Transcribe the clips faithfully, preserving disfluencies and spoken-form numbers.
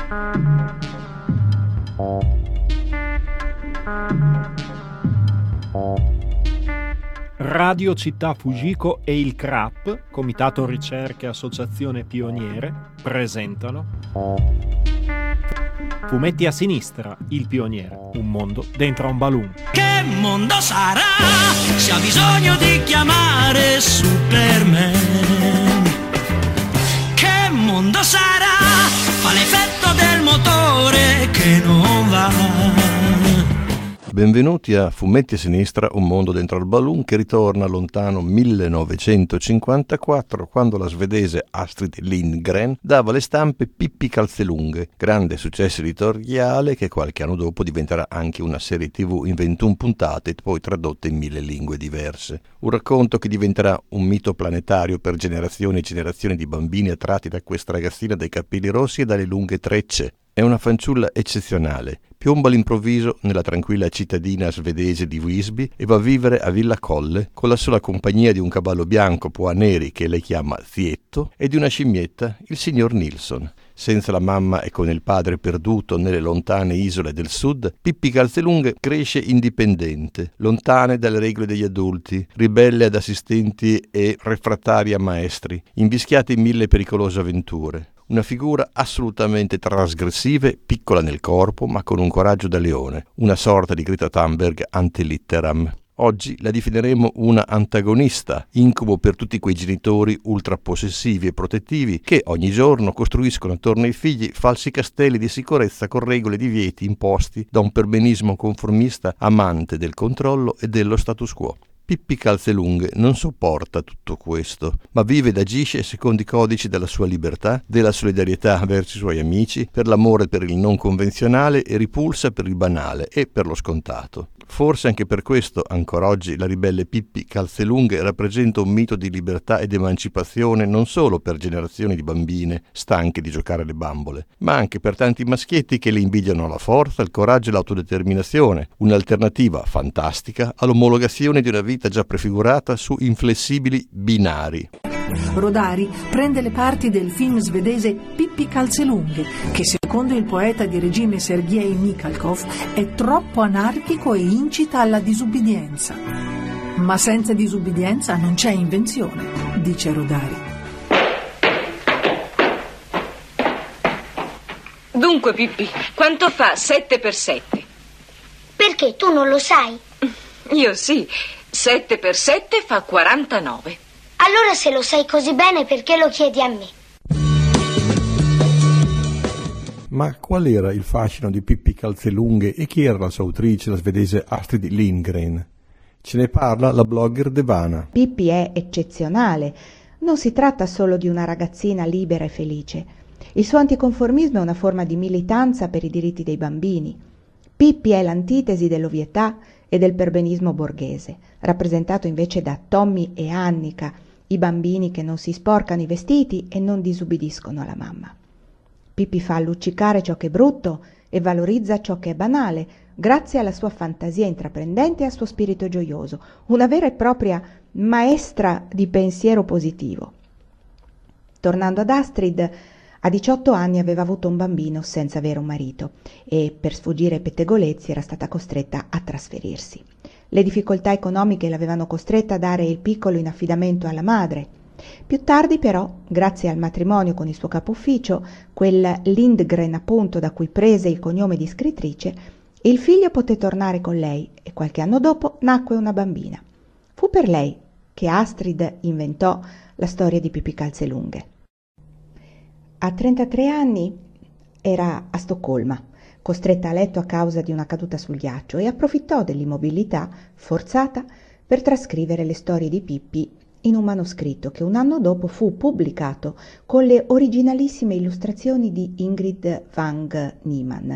Radio Città Fujiko e il C R A P, Comitato Ricerche Associazione Pioniere, presentano Fumetti a sinistra, il pioniere, un mondo dentro un balloon. Che mondo sarà se ha bisogno di chiamare Superman? Che mondo sarà? Fa l'effetto del motore che non va. Benvenuti a Fumetti a sinistra, un mondo dentro al balloon, che ritorna lontano millenovecentocinquantaquattro, quando la svedese Astrid Lindgren dava alle stampe Pippi Calzelunghe, grande successo editoriale che qualche anno dopo diventerà anche una serie tv in ventuno puntate, poi tradotte in mille lingue diverse. Un racconto che diventerà un mito planetario per generazioni e generazioni di bambini attratti da questa ragazzina dai capelli rossi e dalle lunghe trecce. È una fanciulla eccezionale. Piomba all'improvviso nella tranquilla cittadina svedese di Visby e va a vivere a Villa Colle con la sola compagnia di un cavallo bianco poa neri che lei chiama Zietto e di una scimmietta, il signor Nilsson. Senza la mamma e con il padre perduto nelle lontane isole del sud, Pippi Calzelunghe cresce indipendente, lontane dalle regole degli adulti, ribelle ad assistenti e refrattaria a maestri, invischiata in mille pericolose avventure. Una figura assolutamente trasgressiva, piccola nel corpo, ma con un coraggio da leone, una sorta di Greta Thunberg ante litteram. Oggi la definiremo una antagonista, incubo per tutti quei genitori ultrapossessivi e protettivi che ogni giorno costruiscono attorno ai figli falsi castelli di sicurezza con regole e divieti imposti da un perbenismo conformista amante del controllo e dello status quo. Pippi Calzelunghe non sopporta tutto questo, ma vive ed agisce secondo i codici della sua libertà, della solidarietà verso i suoi amici, per l'amore per il non convenzionale e ripulsa per il banale e per lo scontato. Forse anche per questo, ancora oggi, la ribelle Pippi Calzelunghe rappresenta un mito di libertà ed emancipazione non solo per generazioni di bambine stanche di giocare alle bambole, ma anche per tanti maschietti che le invidiano la forza, il coraggio e l'autodeterminazione, un'alternativa fantastica all'omologazione di una vita già prefigurata su inflessibili binari. Rodari prende le parti del film svedese Pippi Calzelunghe, che secondo il poeta di regime Sergej Mikhalkov è troppo anarchico e incita alla disubbidienza. Ma senza disubbidienza non c'è invenzione, dice Rodari. Dunque, Pippi, quanto fa sette per sette? Perché tu non lo sai? Io sì, sette per sette fa quarantanove. Allora se lo sai così bene, perché lo chiedi a me? Ma qual era il fascino di Pippi Calzelunghe e chi era la sua autrice, la svedese Astrid Lindgren? Ce ne parla la blogger Devana. Pippi è eccezionale. Non si tratta solo di una ragazzina libera e felice. Il suo anticonformismo è una forma di militanza per i diritti dei bambini. Pippi è l'antitesi dell'ovietà e del perbenismo borghese, rappresentato invece da Tommy e Annika, i bambini che non si sporcano i vestiti e non disubbidiscono alla mamma. Pippi fa luccicare ciò che è brutto e valorizza ciò che è banale, grazie alla sua fantasia intraprendente e al suo spirito gioioso, una vera e propria maestra di pensiero positivo. Tornando ad Astrid, a diciotto anni aveva avuto un bambino senza avere un marito e per sfuggire ai pettegolezzi era stata costretta a trasferirsi. Le difficoltà economiche l'avevano costretta a dare il piccolo in affidamento alla madre. Più tardi però, grazie al matrimonio con il suo capo ufficio, quel Lindgren appunto da cui prese il cognome di scrittrice, il figlio poté tornare con lei e qualche anno dopo nacque una bambina. Fu per lei che Astrid inventò la storia di Pippi Calzelunghe. A trentatré anni era a Stoccolma, costretta a letto a causa di una caduta sul ghiaccio, e approfittò dell'immobilità forzata per trascrivere le storie di Pippi in un manoscritto che un anno dopo fu pubblicato con le originalissime illustrazioni di Ingrid Wang Niemann.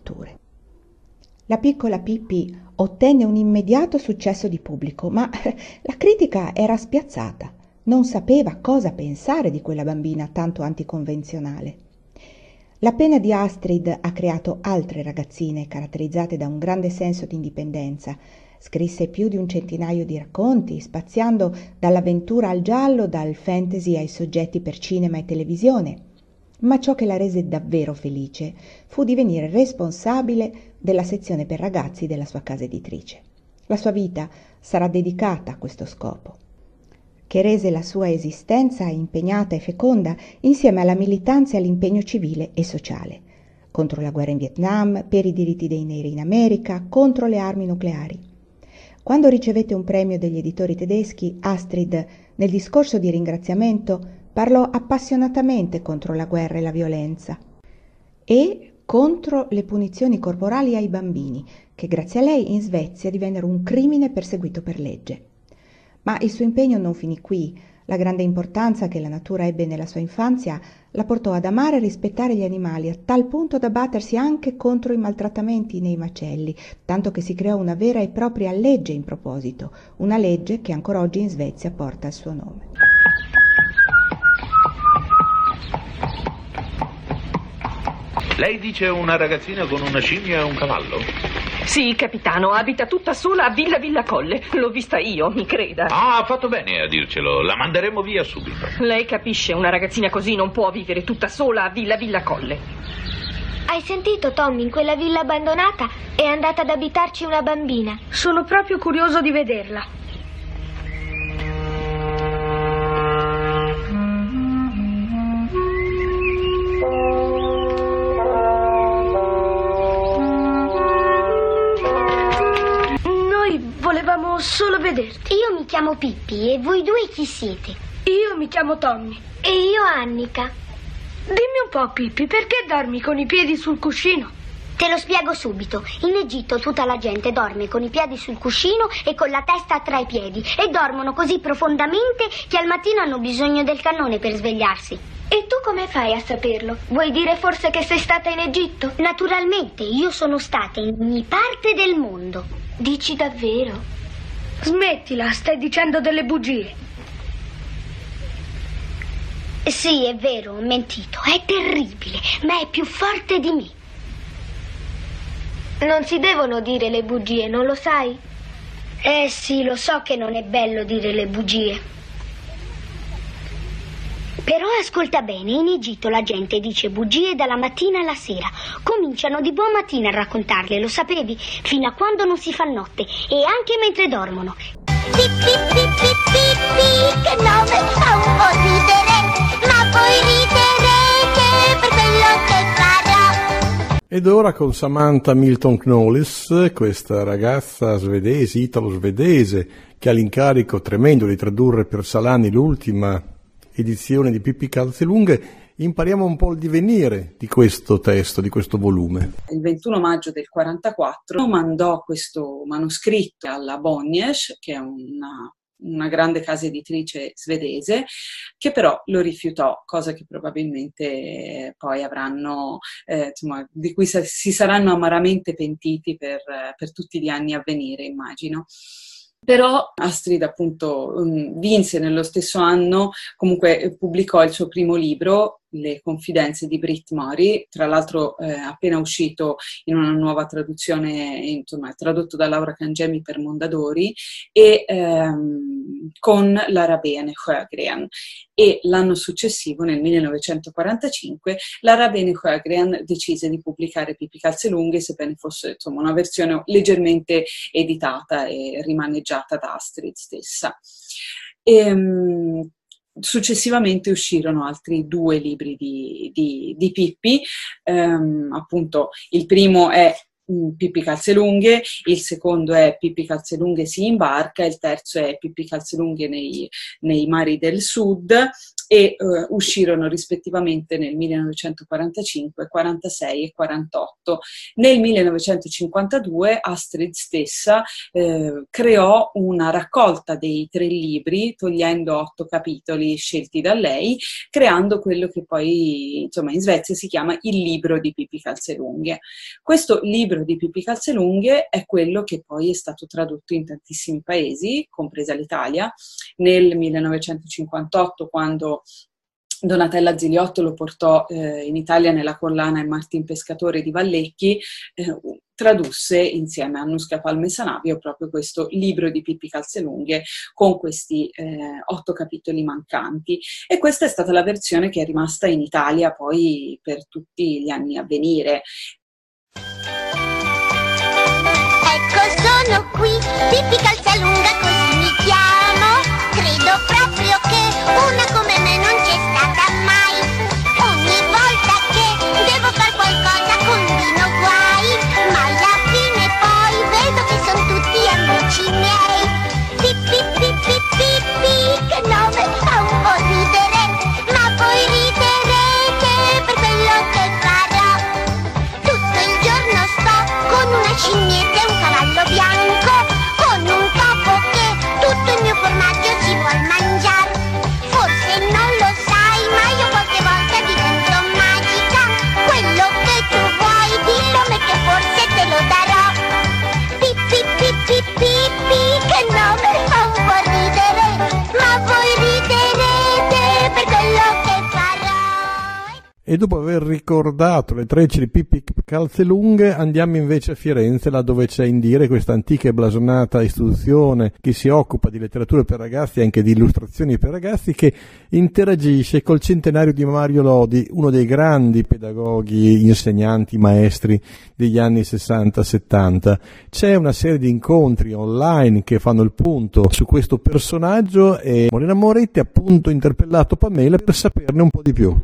La piccola Pippi ottenne un immediato successo di pubblico, ma la critica era spiazzata, non sapeva cosa pensare di quella bambina tanto anticonvenzionale. La penna di Astrid ha creato altre ragazzine caratterizzate da un grande senso di indipendenza. Scrisse più di un centinaio di racconti, spaziando dall'avventura al giallo, dal fantasy ai soggetti per cinema e televisione. ma ciò che la rese davvero felice fu divenire responsabile della sezione per ragazzi della sua casa editrice. La sua vita sarà dedicata a questo scopo, che rese la sua esistenza impegnata e feconda insieme alla militanza e all'impegno civile e sociale, contro la guerra in Vietnam, per i diritti dei neri in America, contro le armi nucleari. Quando ricevette un premio degli editori tedeschi, Astrid, nel discorso di ringraziamento, parlò appassionatamente contro la guerra e la violenza e contro le punizioni corporali ai bambini, che grazie a lei in Svezia divennero un crimine perseguito per legge. Ma il suo impegno non finì qui. La grande importanza che la natura ebbe nella sua infanzia la portò ad amare e rispettare gli animali, a tal punto da battersi anche contro i maltrattamenti nei macelli, tanto che si creò una vera e propria legge in proposito, una legge che ancora oggi in Svezia porta il suo nome. Lei dice una ragazzina con una scimmia e un cavallo? Sì, capitano, abita tutta sola a Villa Villa Colle. L'ho vista io, mi creda. Ah, ha fatto bene a dircelo. La manderemo via subito. Lei capisce, una ragazzina così non può vivere tutta sola a Villa Villa Colle. Hai sentito, Tommy? In quella villa abbandonata è andata ad abitarci una bambina. Sono proprio curioso di vederla. Volevamo solo vederti. Io mi chiamo Pippi e voi due chi siete? Io mi chiamo Tommy. E io Annika. Dimmi un po', Pippi, perché dormi con i piedi sul cuscino? Te lo spiego subito. In Egitto tutta la gente dorme con i piedi sul cuscino e con la testa tra i piedi e dormono così profondamente che al mattino hanno bisogno del cannone per svegliarsi. E tu come fai a saperlo? Vuoi dire forse che sei stata in Egitto? Naturalmente, io sono stata in ogni parte del mondo. Dici davvero? Smettila, stai dicendo delle bugie. Sì, è vero, ho mentito. È terribile, ma è più forte di me. Non si devono dire le bugie, non lo sai? Eh sì, lo so che non è bello dire le bugie. Però ascolta bene, in Egitto la gente dice bugie dalla mattina alla sera. Cominciano di buon mattino a raccontarle, lo sapevi? Fino a quando non si fa notte e anche mentre dormono. Pippi, pippi, pippi, che nome fa un po' ridere, ma poi riderete per quello che farò. Ed ora con Samantha Milton Knowles, questa ragazza svedese, italo-svedese, che ha l'incarico tremendo di tradurre per Salani l'ultima edizione di Pippi Calzelunghe, impariamo un po' il divenire di questo testo, di questo volume. Il ventuno maggio del quarantaquattro mandò questo manoscritto alla Bonniers, che è una, una grande casa editrice svedese, che però lo rifiutò, cosa che probabilmente poi avranno, eh, insomma, di cui si saranno amaramente pentiti per, per tutti gli anni a venire, immagino. Però Astrid appunto vinse nello stesso anno, comunque pubblicò il suo primo libro, Le confidenze di Brit Mori, tra l'altro eh, appena uscito in una nuova traduzione, insomma tradotto da Laura Cangemi per Mondadori, e ehm, con la Rabene Sjögren. E l'anno successivo, nel millenovecentoquarantacinque, la Rabene Sjögren decise di pubblicare Pippi Calzelunghe, sebbene fosse insomma una versione leggermente editata e rimaneggiata da Astrid stessa. E, successivamente uscirono altri due libri di, di, di Pippi, ehm, appunto il primo è Pippi Calzelunghe, il secondo è Pippi Calzelunghe si imbarca, il terzo è Pippi Calzelunghe nei, nei mari del sud, e uh, uscirono rispettivamente nel millenovecentoquarantacinque, quarantasei e quarantotto. Nel millenovecentocinquantadue Astrid stessa eh, creò una raccolta dei tre libri, togliendo otto capitoli scelti da lei, creando quello che poi insomma in Svezia si chiama il libro di Pippi Calzelunghe. Questo libro di Pippi Calzelunghe è quello che poi è stato tradotto in tantissimi paesi, compresa l'Italia. Nel millenovecentocinquantotto, quando Donatella Ziliotto lo portò eh, in Italia nella collana E Martin Pescatore di Vallecchi, eh, tradusse insieme a Nusca Palme Sanavio proprio questo libro di Pippi Calzelunghe con questi eh, otto capitoli mancanti, e questa è stata la versione che è rimasta in Italia poi per tutti gli anni a venire. Ecco, sono qui, Pippi Calzelunga così mi chiamo, credo proprio che una come me non c'è stata mai. Ogni volta che devo far qualcosa combino guai, ma alla fine poi vedo che sono tutti amici miei. Pippi, Pippi, Pippi, che nome fa un po' ridere, ma voi riderete per quello che farò. Tutto il giorno sto con una scimmietta e un cavallo bianco, con un topo che tutto il mio formaggio ci vuol mangiare. Forse non lo sai, ma io qualche volta divento magica. Quello che tu vuoi, dillo me che forse te lo darò. Pippi, Pippi, Pippi, che nome fa un po' ridere, ma voi riderete per quello che farò. E dopo aver ricordato le trecce di Pippi Calzelunghe andiamo invece a Firenze, là dove c'è Indire, questa antica e blasonata istituzione che si occupa di letteratura per ragazzi e anche di illustrazioni per ragazzi, che interagisce col centenario di Mario Lodi, uno dei grandi pedagoghi, insegnanti, maestri degli anni sessanta settanta. C'è una serie di incontri online che fanno il punto su questo personaggio e Morena Moretti ha appunto interpellato Pamela per saperne un po' di più.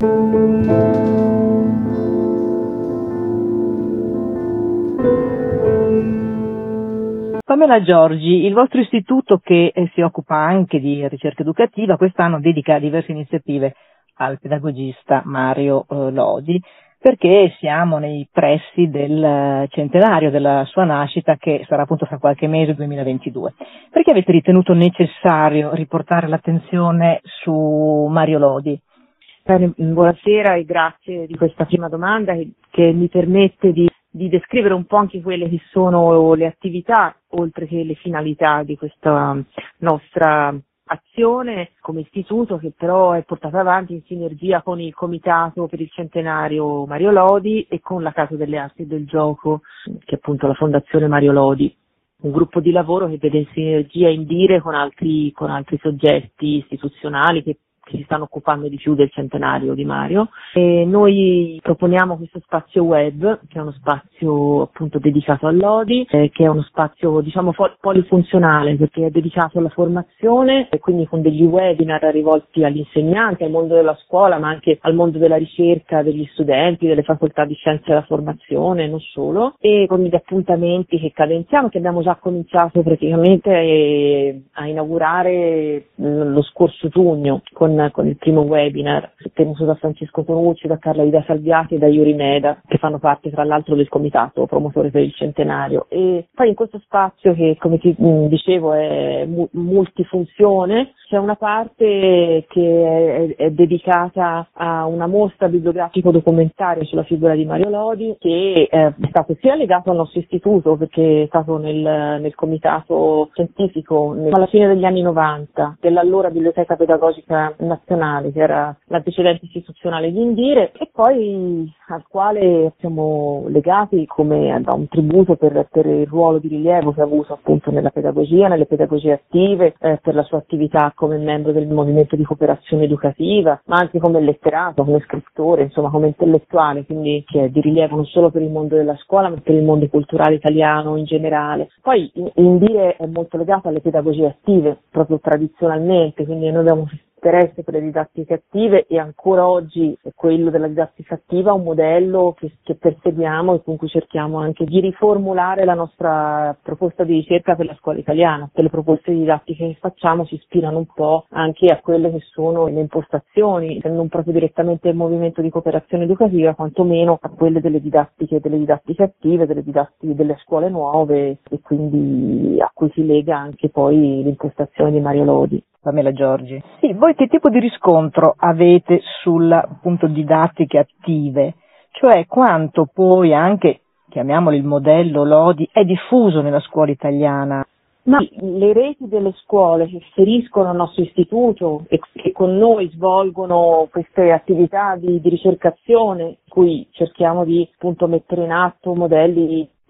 Pamela Giorgi, il vostro istituto, che eh, si occupa anche di ricerca educativa, quest'anno dedica diverse iniziative al pedagogista Mario eh, Lodi, perché siamo nei pressi del centenario della sua nascita, che sarà appunto fra qualche mese, duemilaventidue. Perché avete ritenuto necessario riportare l'attenzione su Mario Lodi? Bene, buonasera e grazie di questa prima domanda che, che mi permette di, di descrivere un po' anche quelle che sono le attività, oltre che le finalità di questa nostra azione come istituto, che però è portata avanti in sinergia con il Comitato per il Centenario Mario Lodi e con la Casa delle Arti e del Gioco, che è appunto la Fondazione Mario Lodi. Un gruppo di lavoro che vede in sinergia Indire con altri, con altri soggetti istituzionali che che si stanno occupando di più del centenario di Mario, e noi proponiamo questo spazio web, che è uno spazio appunto dedicato a Lodi, eh, che è uno spazio diciamo polifunzionale, perché è dedicato alla formazione e quindi con degli webinar rivolti agli insegnanti, al mondo della scuola, ma anche al mondo della ricerca degli studenti, delle facoltà di scienze della formazione, non solo, e con gli appuntamenti che cadenziamo, che abbiamo già cominciato praticamente eh, a inaugurare lo scorso giugno con con il primo webinar tenuto da Francesco Tonucci, da Carla Ida Salviati e da Iuri Meda, che fanno parte tra l'altro del comitato promotore per il centenario. E poi in questo spazio, che come ti dicevo è multifunzione, c'è una parte che è, è dedicata a una mostra bibliografico-documentaria sulla figura di Mario Lodi, che è stato sia legato al nostro istituto, perché è stato nel, nel comitato scientifico nel, alla fine degli anni novanta dell'allora Biblioteca Pedagogica Nazionale, che era l'antecedente istituzionale di Indire, e poi al quale siamo legati come da un tributo per, per il ruolo di rilievo che ha avuto appunto nella pedagogia, nelle pedagogie attive, eh, per la sua attività come membro del movimento di cooperazione educativa, ma anche come letterato, come scrittore, insomma come intellettuale, quindi che è di rilievo non solo per il mondo della scuola ma per il mondo culturale italiano in generale. Poi Indire è molto legato alle pedagogie attive, proprio tradizionalmente, quindi noi abbiamo interesse per le didattiche attive, e ancora oggi quello della didattica attiva è un modello che, che perseguiamo e con cui cerchiamo anche di riformulare la nostra proposta di ricerca per la scuola italiana. Le proposte didattiche che facciamo si ispirano un po' anche a quelle che sono le impostazioni, non proprio direttamente del movimento di cooperazione educativa, quantomeno a quelle delle didattiche, delle didattiche attive, delle didattiche delle scuole nuove, e quindi a cui si lega anche poi l'impostazione di Mario Lodi. Pamela Giorgi. Sì, voi che tipo di riscontro avete sulle appunto didattiche attive? Cioè quanto poi anche, chiamiamolo il modello Lodi, è diffuso nella scuola italiana? Ma le reti delle scuole che afferiscono al nostro istituto e che con noi svolgono queste attività di, di ricercazione, in cui cerchiamo di appunto mettere in atto modelli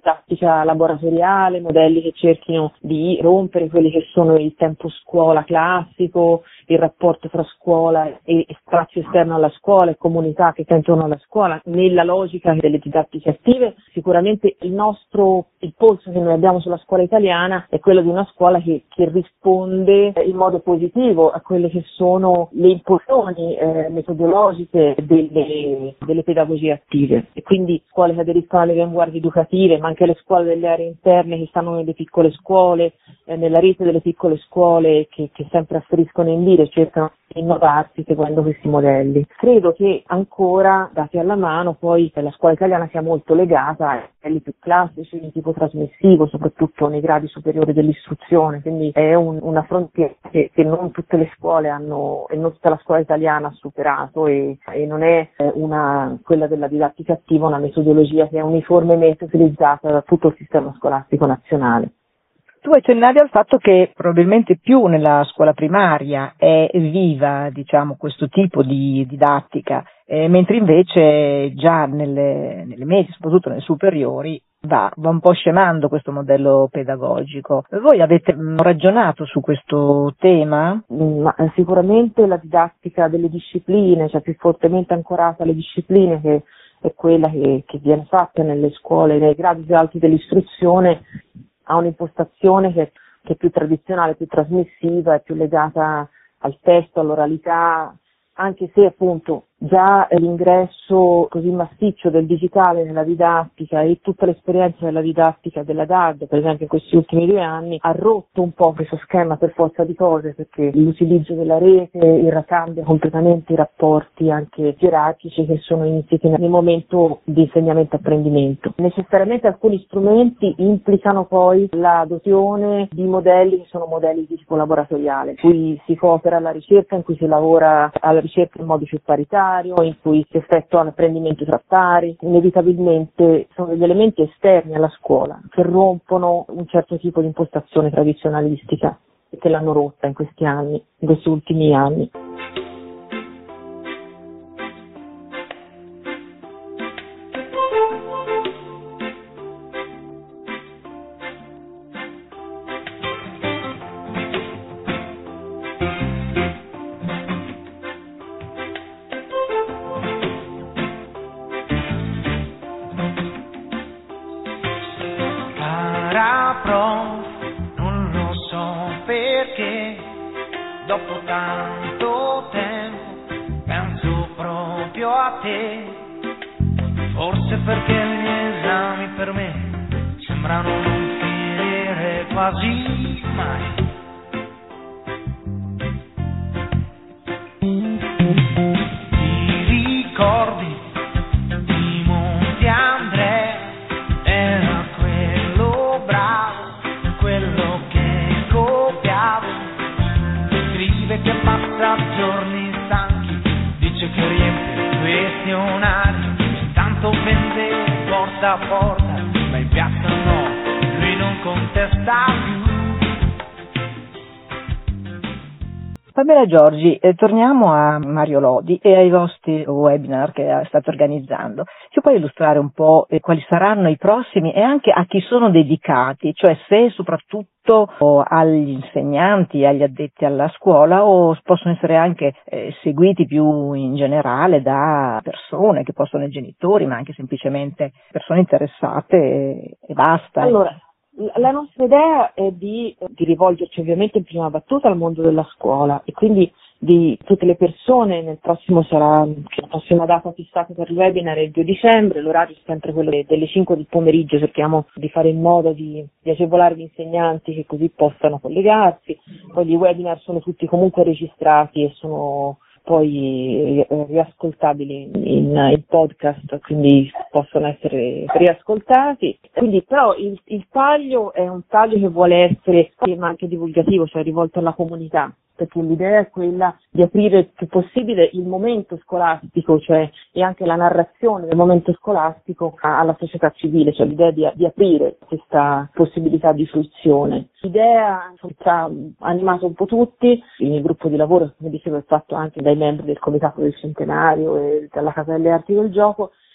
didattica laboratoriale, modelli che cerchino di rompere quelli che sono il tempo scuola classico, il rapporto tra scuola e spazio esterno alla scuola e comunità che sta intorno alla scuola, nella logica delle didattiche attive. Sicuramente il nostro, il polso che noi abbiamo sulla scuola italiana è quello di una scuola che, che risponde in modo positivo a quelle che sono le impulsioni eh, metodologiche delle, delle pedagogie attive, e quindi scuole che aderiscono alle avanguardie educative, ma anche le scuole delle aree interne che stanno nelle piccole scuole, eh, nella rete delle piccole scuole che, che sempre afferiscono in dire, cercano di innovarsi seguendo questi modelli. Credo che ancora, dati alla mano, poi la scuola italiana sia molto legata ai modelli più classici di tipo trasmissivo, soprattutto nei gradi superiori dell'istruzione, quindi è un, una frontiera che, che non tutte le scuole hanno, e non tutta la scuola italiana ha superato, e, e non è una, quella della didattica attiva, una metodologia che è uniformemente utilizzata da tutto il sistema scolastico nazionale. Tu accennavi al fatto che probabilmente più nella scuola primaria è viva, diciamo, questo tipo di didattica, eh, mentre invece già nelle, nelle medie, soprattutto nelle superiori, va, va un po' scemando questo modello pedagogico. Voi avete ragionato su questo tema? Ma sicuramente la didattica delle discipline, cioè più fortemente ancorata alle discipline, che è quella che, che viene fatta nelle scuole, nei gradi più alti dell'istruzione, ha un'impostazione che, che è più tradizionale, più trasmissiva, è più legata al testo, all'oralità, anche se appunto già l'ingresso così massiccio del digitale nella didattica e tutta l'esperienza della didattica della D A D, per esempio in questi ultimi due anni, ha rotto un po' questo schema per forza di cose, perché l'utilizzo della rete cambia completamente i rapporti anche gerarchici che sono insiti nel momento di insegnamento-apprendimento. Necessariamente alcuni strumenti implicano poi l'adozione di modelli che sono modelli di tipo laboratoriale, in cui si coopera alla ricerca, in cui si lavora alla ricerca in modo più paritario, in cui si effettua l'apprendimento tra pari. Inevitabilmente sono degli elementi esterni alla scuola che rompono un certo tipo di impostazione tradizionalistica e che l'hanno rotta in questi anni, in questi ultimi anni. Non lo so perché dopo tanto tempo penso proprio a te, forse perché gli esami per me sembrano non finire quasi mai. Ti ricordi di Monte Andrea? Era quello bravo, quello che copiavo, scrive che passa giorni stanchi, dice che riempie questionari, intanto vende porta a porta, ma in piazza no, lui non contesta più. Pamela Giorgi, eh, torniamo a Mario Lodi e ai vostri webinar che state organizzando. Ci puoi illustrare un po' eh, quali saranno i prossimi e anche a chi sono dedicati, cioè se soprattutto o agli insegnanti, agli addetti alla scuola, o possono essere anche eh, seguiti più in generale da persone che possono essere genitori, ma anche semplicemente persone interessate e, e basta. Allora, la nostra idea è di, di rivolgerci ovviamente in prima battuta al mondo della scuola e quindi di tutte le persone. Nel prossimo sarà, la prossima data fissata per il webinar è il due dicembre, l'orario è sempre quello delle cinque del pomeriggio, cerchiamo di fare in modo di, di agevolare gli insegnanti che così possano collegarsi. Poi gli webinar sono tutti comunque registrati e sono poi riascoltabili in, in podcast, quindi possono essere riascoltati. Quindi però il, il taglio è un taglio che vuole essere ma anche divulgativo, cioè rivolto alla comunità, perché l'idea è quella di aprire il più possibile il momento scolastico, cioè e anche la narrazione del momento scolastico alla società civile, cioè l'idea di, di aprire questa possibilità di fruizione. L'idea che ha animato un po' tutti, il gruppo di lavoro, come dicevo, è fatto anche dai membri del Comitato del Centenario e dalla Casa delle Arti del Gioco,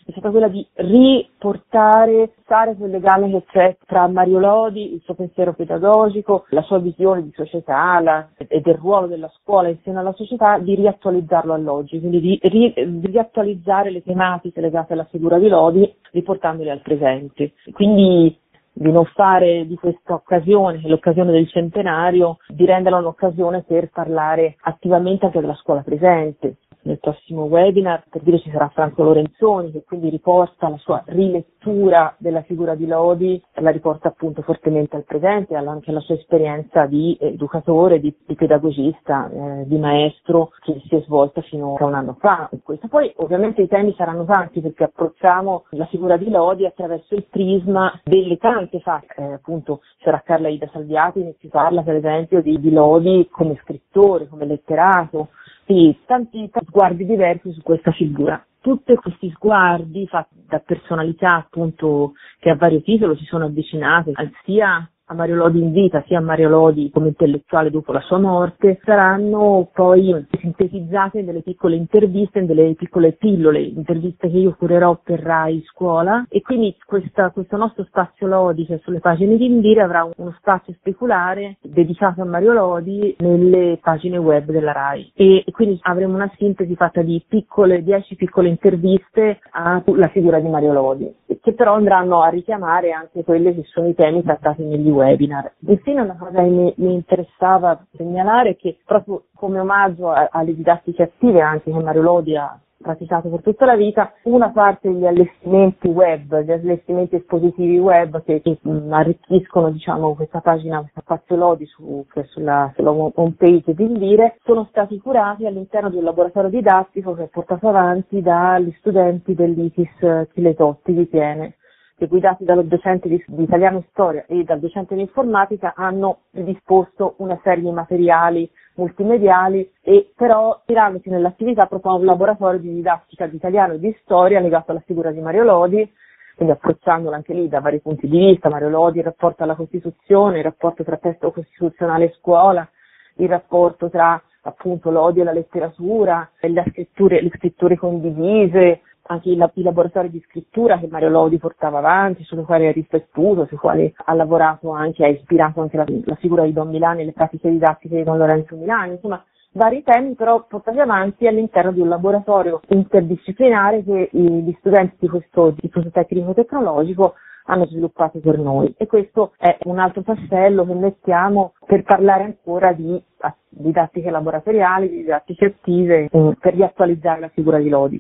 è stata quella di riportare, stare quel legame che c'è tra Mario Lodi, il suo pensiero pedagogico, la sua visione di società la, e del ruolo della scuola insieme alla società, di riattualizzarlo all'oggi, quindi di, ri, di riattualizzare le tematiche legate alla figura di Lodi, riportandole al presente. Quindi di non fare di questa occasione, l'occasione del centenario, di renderla un'occasione per parlare attivamente anche della scuola presente. Nel prossimo webinar, per dire, ci sarà Franco Lorenzoni, che quindi riporta la sua rilettura della figura di Lodi, la riporta appunto fortemente al presente, anche alla sua esperienza di educatore, di, di pedagogista, eh, di maestro, che si è svolta fino a un anno fa. Questo. Poi ovviamente i temi saranno tanti, perché approcciamo la figura di Lodi attraverso il prisma delle tante facce. Eh, appunto c'era Carla Ida Salviati, ne si parla per esempio di, di Lodi come scrittore, come letterato. Sì, tanti, tanti sguardi diversi su questa figura. Tutti questi sguardi fatti da personalità appunto che a vario titolo si sono avvicinate sia a Mario Lodi in vita sia a Mario Lodi come intellettuale dopo la sua morte, saranno poi sintetizzate in delle piccole interviste, in delle piccole pillole, interviste che io curerò per Rai Scuola, e quindi questa, questo nostro spazio Lodi, che è sulle pagine di Indire, avrà uno spazio speculare dedicato a Mario Lodi nelle pagine web della Rai, e, e quindi avremo una sintesi fatta di piccole, dieci piccole interviste alla figura di Mario Lodi, che però andranno a richiamare anche quelli che sono i temi trattati negli webinar. Infine una cosa che mi, mi interessava segnalare è che proprio come omaggio a, alle didattiche attive anche che Mario Lodi ha praticato per tutta la vita, una parte degli allestimenti web, gli allestimenti espositivi web che, che mh, arricchiscono diciamo questa pagina, questa spazio Lodi su, sulla, sulla home page di Indire, sono stati curati all'interno di un laboratorio didattico che è portato avanti dagli studenti dell'I T I S Chiletotti di Piene, che guidati dallo docente di, di italiano e storia e dal docente di informatica hanno predisposto una serie di materiali multimediali, e però tirandosi nell'attività proprio un laboratorio di didattica di italiano e di storia legato alla figura di Mario Lodi, quindi approcciandolo anche lì da vari punti di vista. Mario Lodi, il rapporto alla Costituzione, il rapporto tra testo costituzionale e scuola, il rapporto tra appunto Lodi e la letteratura, e le scritture, le scritture condivise, anche i, i laboratori di scrittura che Mario Lodi portava avanti, sulle quali ha riflettuto, sui quali ha lavorato anche, ha ispirato anche la, la figura di Don Milani e le pratiche didattiche di Don Lorenzo Milani, insomma vari temi però portati avanti all'interno di un laboratorio interdisciplinare che gli studenti di questo istituto tecnico-tecnologico hanno sviluppato per noi, e questo è un altro tassello che mettiamo per parlare ancora di didattiche laboratoriali, di didattiche attive, eh, per riattualizzare la figura di Lodi.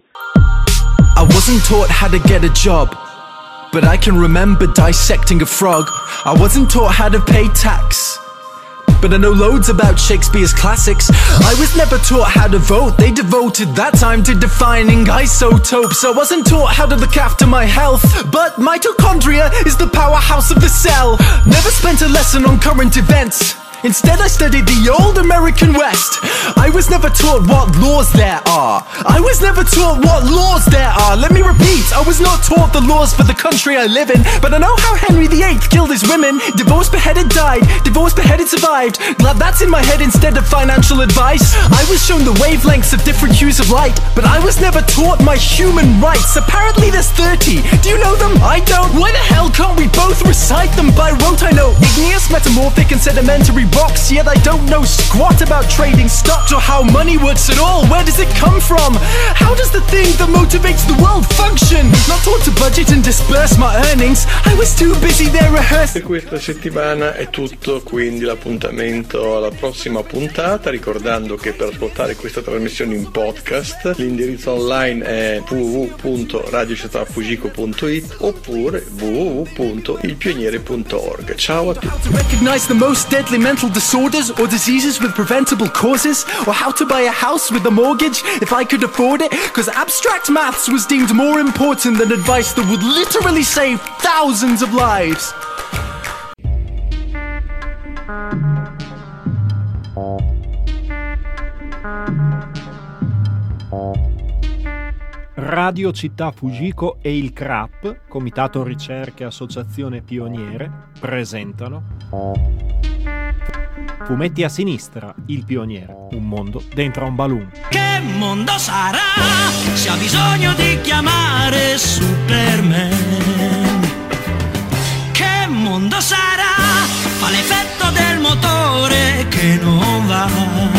I wasn't taught how to get a job, but I can remember dissecting a frog. I wasn't taught how to pay tax, but I know loads about Shakespeare's classics. I was never taught how to vote, they devoted that time to defining isotopes. I wasn't taught how to look after my health, but mitochondria is the powerhouse of the cell. Never spent a lesson on current events, instead I studied the old American West. I was never taught what laws there are. I was never taught what laws there are. Let me repeat, I was not taught the laws for the country I live in, but I know how Henry the eighth killed his women. Divorced, beheaded, died. Divorced, beheaded, survived. Glad that's in my head instead of financial advice. I was shown the wavelengths of different hues of light, but I was never taught my human rights. Apparently there's thirty. Do you know them? I don't. Why the hell can't we both recite them by rote? I know igneous, metamorphic and sedimentary rocks, yet I don't know squat about trading stocks or how money works at all. Where does it come from? How does the thing that motivates the world function? Not taught to budget and disperse my earnings. I was too busy there rehearsing. Per questa settimana è tutto, quindi l'appuntamento alla prossima puntata, ricordando che per ascoltare questa trasmissione in podcast l'indirizzo online è w w w punto radio società fugico punto it oppure w w w punto il pioniere punto org. Ciao a tutti. Disorders or diseases with preventable causes, or how to buy a house with a mortgage if I could afford it, because abstract maths was deemed more important than advice that would literally save thousands of lives. Radio Città Fugico e il C R A P, Comitato Ricerche Associazione Pioniere, presentano Fumetti a sinistra, Il Pioniere, un mondo dentro a un balloon. Che mondo sarà se ha bisogno di chiamare Superman? Che mondo sarà? Fa l'effetto del motore che non va.